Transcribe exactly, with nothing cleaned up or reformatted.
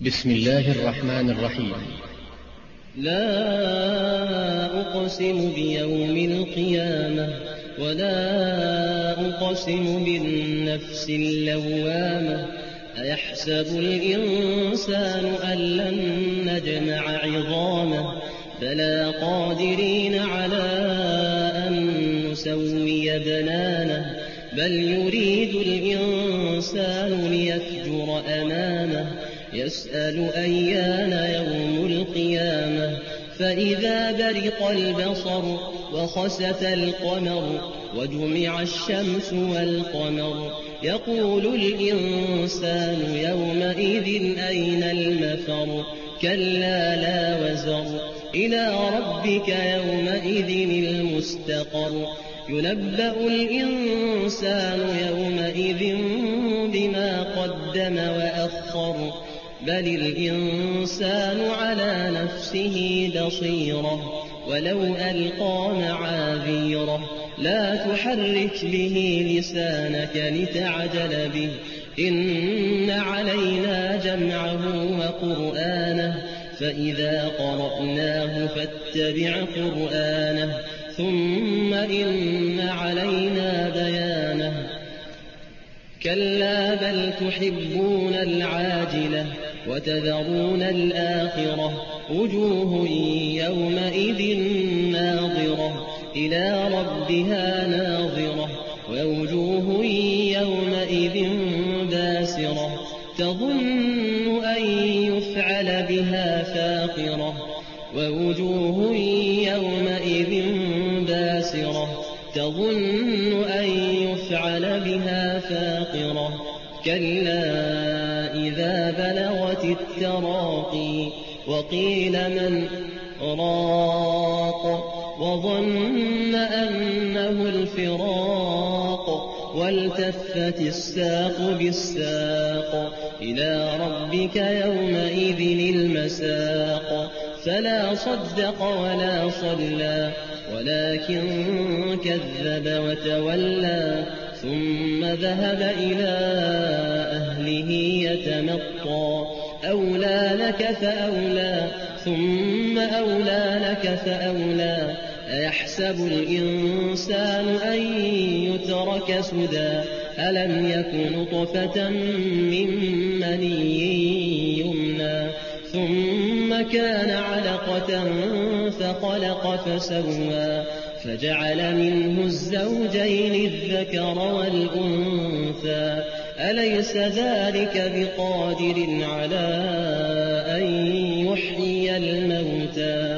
بسم الله الرحمن الرحيم. لا أقسم بيوم القيامة ولا أقسم بالنفس اللوامة أيحسب الإنسان أن لن نجمع عظامه بلى قادرين على أن نسوي بنانه بل يريد الإنسان ليفجر أمامه يسأل أيان يوم القيامة فإذا برق البصر وخسف القمر وجمع الشمس والقمر يقول الإنسان يومئذ أين المفر كلا لا وزر إلى ربك يومئذ المستقر ينبأ الإنسان يومئذ بما قدم وأخر بل الإنسان على نفسه بصيرة ولو ألقى معاذيره لا تحرك به لسانك لتعجل به إن علينا جمعه وقرآنه فإذا قرأناه فاتبع قرآنه ثم إن علينا بيانه كلا بل تحبون العاجلة وتذرون الآخرة وجوه يومئذ ناظرة إلى ربها ناظرة ووجوه يومئذ باسرة تظن أن يفعل بها فاقرة ووجوه يومئذ باسرة تظن أن يفعل بها فاقرة كلا إذا بلغت التراقي وقيل من راق وظن أنه الفراق والتفت الساق بالساق إلى ربك يومئذ المساق فلا صدق ولا صلى ولكن كذب وتولى ثم ذهب إلى أهله يتمطى أولى لك فأولى ثم أولى لك فأولى أيحسب الإنسان أن يترك سدى ألم يك نطفة من مني يمنى ثم كان علقة فخلق فسوى فجعل منه الزوجين الذكر والأنثى أليس ذلك بقادر على أن يحيي الموتى